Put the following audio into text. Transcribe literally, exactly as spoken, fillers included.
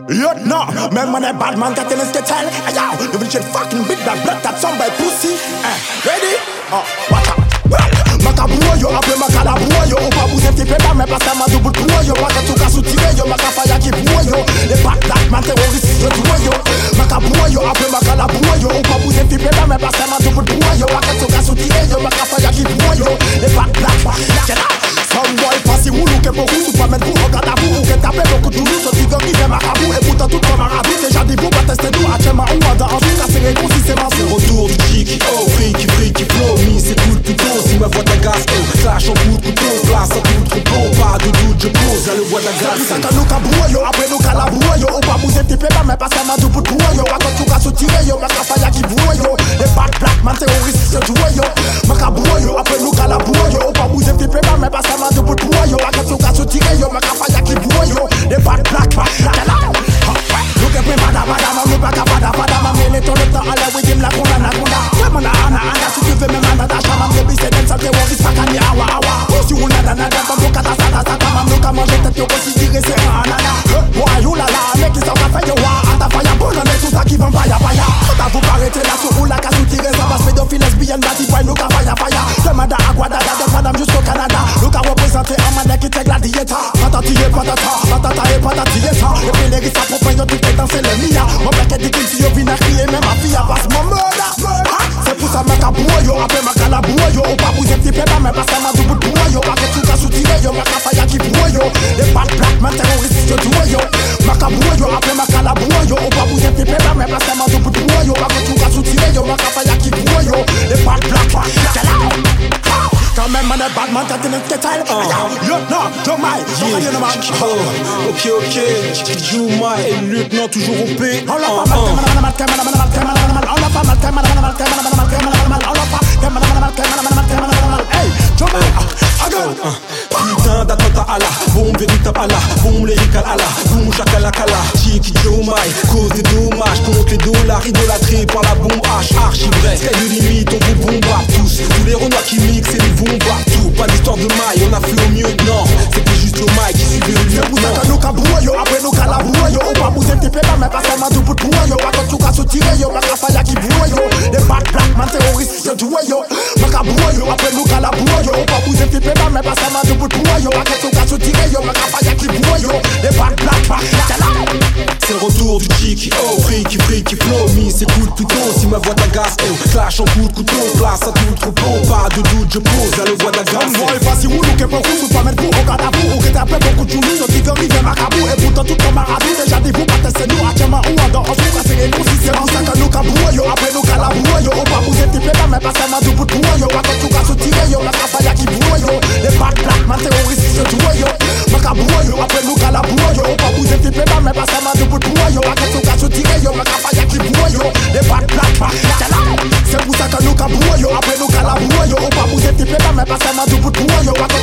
Yo, no, même on est bad man, got in his tell. Hey, yo, you will shit fucking big that blood that some by pussy. Eh, ready? Oh, what up? Makabuo yo, après makalabuo yo. On va vous étiper pas, mais pas ça m'a double buo yo. Maka tout cas soutire yo, maka faya qui buo yo. Les bad black man terroristes yo tuo yo. Makabuo yo, après makalabuo yo. On va vous étiper pas, mais pas ça m'a double buo yo. Maka tout cas soutire yo, maka faya qui buo yo. Les bad black man, get up. Some boy passy moulou que beaucoup sous pas mettre vous regarde à vous ou que taper beaucoup de loulou. Ce qui gagne vient marabou et pourtant tout comme marabou. Déjà dit vous pas tester tout à Tchema ou Wanda. En tout cas c'est réconcis c'est ma c'est retour du chic. Oh freaky freaky flow. Mi c'est cool plutôt. Si ma voix t'agace, oh clash en coup de couteau. Place en coup de couteau. Pas de doute je pose à le voix d'agace. C'est que nous cabouo yo. Après nous calabouo yo. On va vous étiper pas mais pas ça m'a double pour yo. A quand tout cas soutire yo. Ma cafaya qui bouo yo. Les bad black man terroristes se jouent yo. Ma cabouo yo. Après nous calabouo yo. On va vous étiper pas mais pas ça m'a double pour yo. A quand tout cas soutire yo. Ma cafaya qui bouo yo. Les bad black man. Look at me, madame, madame, me pas capable, madame, mais les temps le temps à la oui, la conda, la conda. Ouais, mana, ana, ana, si tu veux, me mana, d'achat, mam, baby, c'est d'un santé, on risque pas qu'à ni awa, awa. Si on a nada, pas mon kata, sata, sata, mam, nous, qu'à manger, tête, yo, considéré, c'est un anana. Ouais, you la la, mec, qui s'en va faire, yo, wa, à ta faya, bon, on est tout ça qui vont faya, faya. Quand vous paraîtrez là, sur la casse, tirer, ça va se pédophile, lesbienne, bati, boy, nous, qu'à faya, faya. Demanda à Guadada, de madame jusqu'au Canada. Nous, qu'à représenter un manet qui t'aide la diète. Patatillé, patata, patata et patatillé, ça. Et puis, les risques, appropriés, tout est danser le mia. Mon mec est dit qu'il s'y vient à crier, même ma fille a passe mon murder. C'est pour ça que ma yo, après ma calabouo yo. On va vous étiper pas, mais pas ça m'a double pour yo. Pas que tout cas soutire yo, ma cafaya qui bouo yo. Les bad black man terroristes yo tuo yo. Ma cabouo yo, après ma calabouo yo. On va vous étiper pas, mais pas ça m'a double pour yo. Pas que tout cas soutire yo, ma cafaya qui bouo yo. Les bad black man, quand même, man, bad man, t'as une tête. Yo, non, Jomai, ok, ok, Jomai et le lieutenant toujours au P. On l'a pas mal, on l'a pas mal, on l'a pas mal, on l'a pas mal, on l'a pas mal, hey, Jomai, putain d'attentat à la bombe véritable à la bombe lyrical à la boum chakalakala. Tiki Jomai cause des dommages contre les dollars idolâtrés par la bombe H. Archi vrai, c'est de limite, on vous bombarde tous. Tous les renois qui mixent et les bombards tout. Pas d'histoire de maille, on a fait au mieux, non. C'était juste Jomai qui suivait le lieu. Vous êtes nous cabouo yo, après nous calabouo yo. On va vous étiper pas, mais pas ça m'a double pour yo. Pas quand tout cas soutire yo, ma cafaya qui bouo yo. Les bad black man terroristes yo tuo yo. Ma cabouo yo, après nous calabouo yo. On va vous étiper pas, mais pas ça m'a double pour yo. Pas quand tout cas soutire yo, ma cafaya qui bouo yo. Les bad black man, c'est le retour du chic. Oh freaky freaky flow. Mi c'est cool plutôt. Si ma voix t'agace, oh clash en coup de couteau. Place à tout le troupeau. Pas de doute je pose à le voix d'agace. Moi il passe où nous qu'est beaucoup. Nous pas mettre pour regarder à vous. Ou que t'appelles beaucoup de joulous. Nous qui arrive à Macabou. Et pourtant tout comme Marabou. Déjà dit vous pas tester nous à Tchema ou Wanda. En tout cas c'est les concis. C'est en ça que nous cabouo yo. Après nous calabouo yo. On va vous étiper pas mais pas ça m'a double pour yo. Pas quand tout cas soutire yo. La cafaya qui bouo yo. Les bad black man terroristes se tuo yo. Macabouo yo. Après nous calabouo yo. On va vous étiper pas mais pas ça m'a double pour yo. Pas quand tout cas soutire yo. La cafaya qui bouo yo. Les bad black man. C'est pour ça que nous cabouo yo. Après nous calabouo yo. On va vous étiper pas mais pas ça m'a double pour yo.